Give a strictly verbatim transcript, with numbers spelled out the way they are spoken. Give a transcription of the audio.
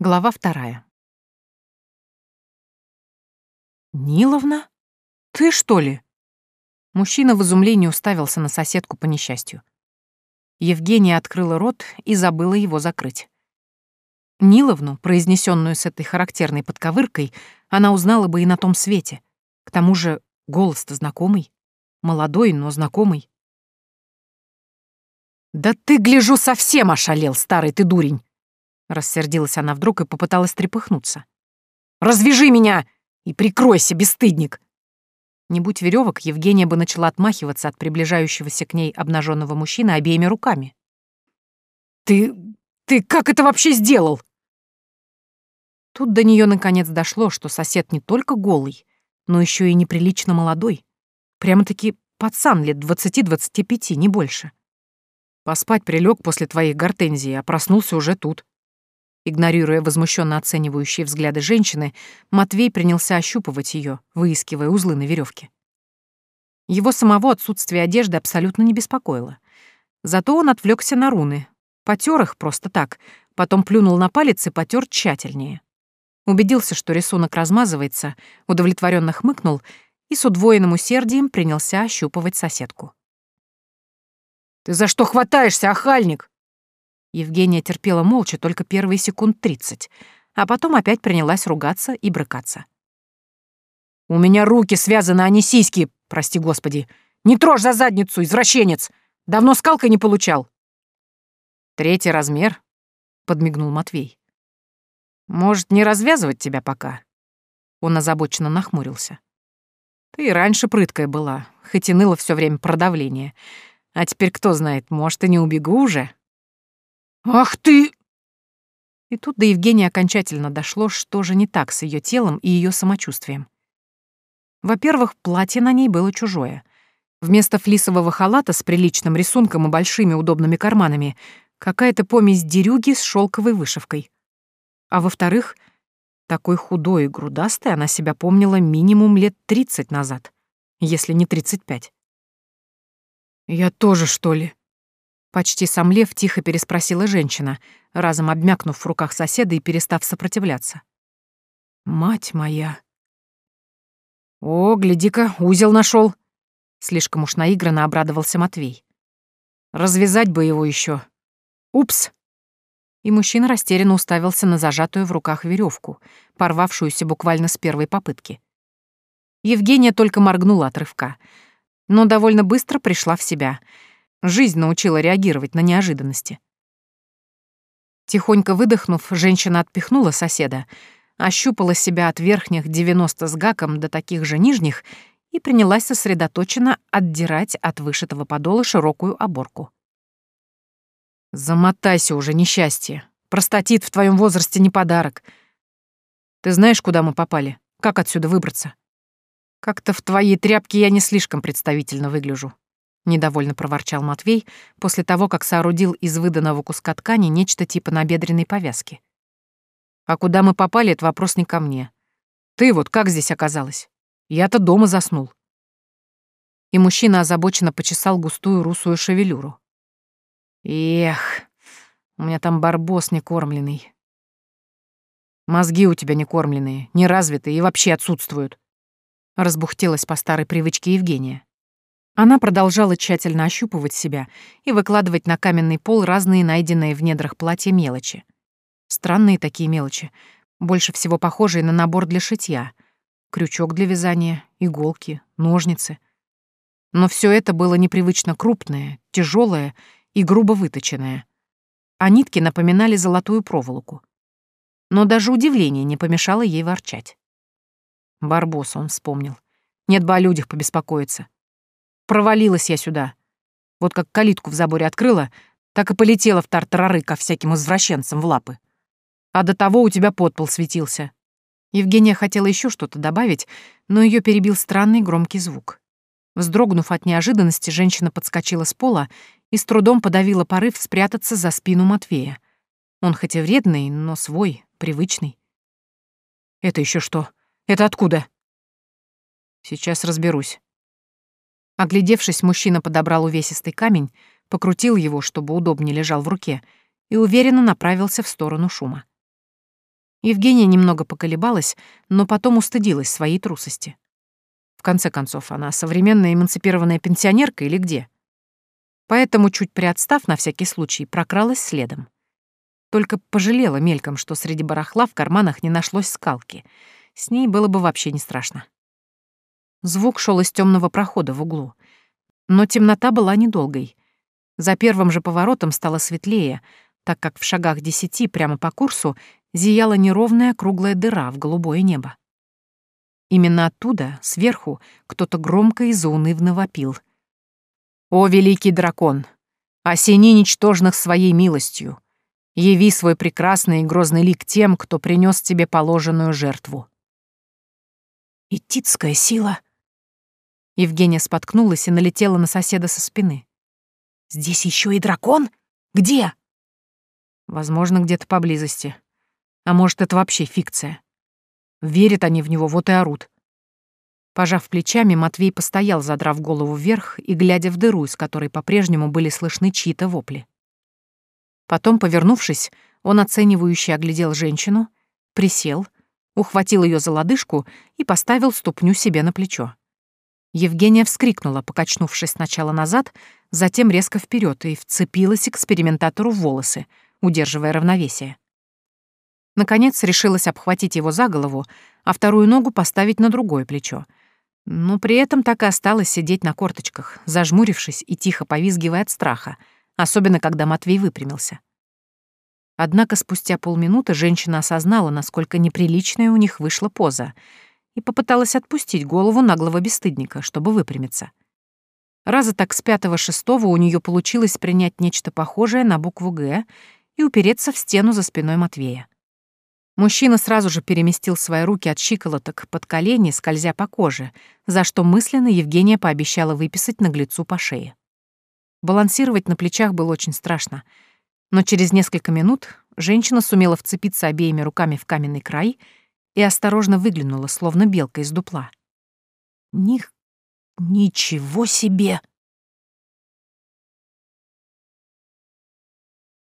Глава вторая. «Ниловна? Ты, что ли?» Мужчина в изумлении уставился на соседку по несчастью. Евгения открыла рот и забыла его закрыть. Ниловну, произнесенную с этой характерной подковыркой, она узнала бы и на том свете. К тому же голос-то знакомый. Молодой, но знакомый. «Да ты, гляжу, совсем ошалел, старый ты дурень!» Рассердилась она вдруг и попыталась трепыхнуться. «Развяжи меня и прикройся, бесстыдник!» Не будь веревок, Евгения бы начала отмахиваться от приближающегося к ней обнаженного мужчины обеими руками. «Ты... ты как это вообще сделал?» Тут до нее наконец дошло, что сосед не только голый, но еще и неприлично молодой. Прямо-таки пацан лет двадцати-двадцати пяти, не больше. Поспать прилег после твоих гортензий, а проснулся уже тут. Игнорируя возмущенно оценивающие взгляды женщины, Матвей принялся ощупывать ее, выискивая узлы на веревке. Его самого отсутствие одежды абсолютно не беспокоило. Зато он отвлекся на руны, потер их просто так, потом плюнул на палец и потер тщательнее. Убедился, что рисунок размазывается, удовлетворенно хмыкнул и с удвоенным усердием принялся ощупывать соседку. «Ты за что хватаешься, охальник?» Евгения терпела молча только первые секунд тридцать, а потом опять принялась ругаться и брыкаться. «У меня руки связаны, а не сиськи, прости господи! Не трожь за задницу, извращенец! Давно скалкой не получал!» «Третий размер», — подмигнул Матвей. «Может, не развязывать тебя пока?» Он озабоченно нахмурился. «Ты и раньше прыткая была, хоть и ныла все время про давление. А теперь кто знает, может, и не убегу уже?» «Ах ты!» И тут до Евгении окончательно дошло, что же не так с ее телом и ее самочувствием. Во-первых, платье на ней было чужое. Вместо флисового халата с приличным рисунком и большими удобными карманами какая-то помесь дерюги с шелковой вышивкой. А во-вторых, такой худой и грудастой она себя помнила минимум лет тридцать назад, если не тридцать пять. «Я тоже, что ли?» Почти сомлев, тихо переспросила женщина, разом обмякнув в руках соседа и перестав сопротивляться. «Мать моя!» «О, гляди-ка, узел нашел! Слишком уж наигранно обрадовался Матвей. «Развязать бы его еще. Упс!» И мужчина растерянно уставился на зажатую в руках веревку, порвавшуюся буквально с первой попытки. Евгения только моргнула от рывка, но довольно быстро пришла в себя — Жизнь научила реагировать на неожиданности. Тихонько выдохнув, женщина отпихнула соседа, ощупала себя от верхних девяноста с гаком до таких же нижних и принялась сосредоточенно отдирать от вышитого подола широкую оборку. «Замотайся уже, несчастье. Простатит в твоем возрасте не подарок. Ты знаешь, куда мы попали? Как отсюда выбраться? Как-то в твоей тряпке я не слишком представительно выгляжу». Недовольно проворчал Матвей после того, как соорудил из выданного куска ткани нечто типа набедренной повязки. «А куда мы попали, это вопрос не ко мне. Ты вот как здесь оказалась? Я-то дома заснул». И мужчина озабоченно почесал густую русую шевелюру. «Эх, у меня там барбос некормленный». «Мозги у тебя некормленные, неразвитые и вообще отсутствуют», — разбухтелась по старой привычке Евгения. Она продолжала тщательно ощупывать себя и выкладывать на каменный пол разные найденные в недрах платья мелочи. Странные такие мелочи, больше всего похожие на набор для шитья. Крючок для вязания, иголки, ножницы. Но все это было непривычно крупное, тяжелое и грубо выточенное. А нитки напоминали золотую проволоку. Но даже удивление не помешало ей ворчать. Барбоса он вспомнил. Нет бы о людях побеспокоиться. Провалилась я сюда. Вот как калитку в заборе открыла, так и полетела в тартарары ко всяким извращенцам в лапы. А до того у тебя подпол светился». Евгения хотела еще что-то добавить, но ее перебил странный громкий звук. Вздрогнув от неожиданности, женщина подскочила с пола и с трудом подавила порыв спрятаться за спину Матвея. Он хоть и вредный, но свой, привычный. «Это еще что? Это откуда?» «Сейчас разберусь». Оглядевшись, мужчина подобрал увесистый камень, покрутил его, чтобы удобнее лежал в руке, и уверенно направился в сторону шума. Евгения немного поколебалась, но потом устыдилась своей трусости. В конце концов, она современная эмансипированная пенсионерка или где? Поэтому, чуть приотстав на всякий случай, прокралась следом. Только пожалела мельком, что среди барахла в карманах не нашлось скалки. С ней было бы вообще не страшно. Звук шел из темного прохода в углу. Но темнота была недолгой. За первым же поворотом стало светлее, так как в шагах десяти прямо по курсу зияла неровная круглая дыра в голубое небо. Именно оттуда, сверху, кто-то громко и заунывно вопил. «О, великий дракон! Осени ничтожных своей милостью! Яви свой прекрасный и грозный лик тем, кто принес тебе положенную жертву!» «Ититская сила!» Евгения споткнулась и налетела на соседа со спины. «Здесь еще и дракон? Где?» «Возможно, где-то поблизости. А может, это вообще фикция. Верят они в него, вот и орут». Пожав плечами, Матвей постоял, задрав голову вверх и глядя в дыру, из которой по-прежнему были слышны чьи-то вопли. Потом, повернувшись, он оценивающе оглядел женщину, присел, ухватил ее за лодыжку и поставил ступню себе на плечо. Евгения вскрикнула, покачнувшись сначала назад, затем резко вперед и вцепилась экспериментатору в волосы, удерживая равновесие. Наконец решилась обхватить его за голову, а вторую ногу поставить на другое плечо. Но при этом так и осталась сидеть на корточках, зажмурившись и тихо повизгивая от страха, особенно когда Матвей выпрямился. Однако спустя полминуты женщина осознала, насколько неприличная у них вышла поза, и попыталась отпустить голову наглого бесстыдника, чтобы выпрямиться. Раза так с пятого-шестого у нее получилось принять нечто похожее на букву «Г» и упереться в стену за спиной Матвея. Мужчина сразу же переместил свои руки от щиколоток под колени, скользя по коже, за что мысленно Евгения пообещала выписать наглецу по шее. Балансировать на плечах было очень страшно, но через несколько минут женщина сумела вцепиться обеими руками в каменный край и осторожно выглянула, словно белка из дупла. «Них... ничего себе!»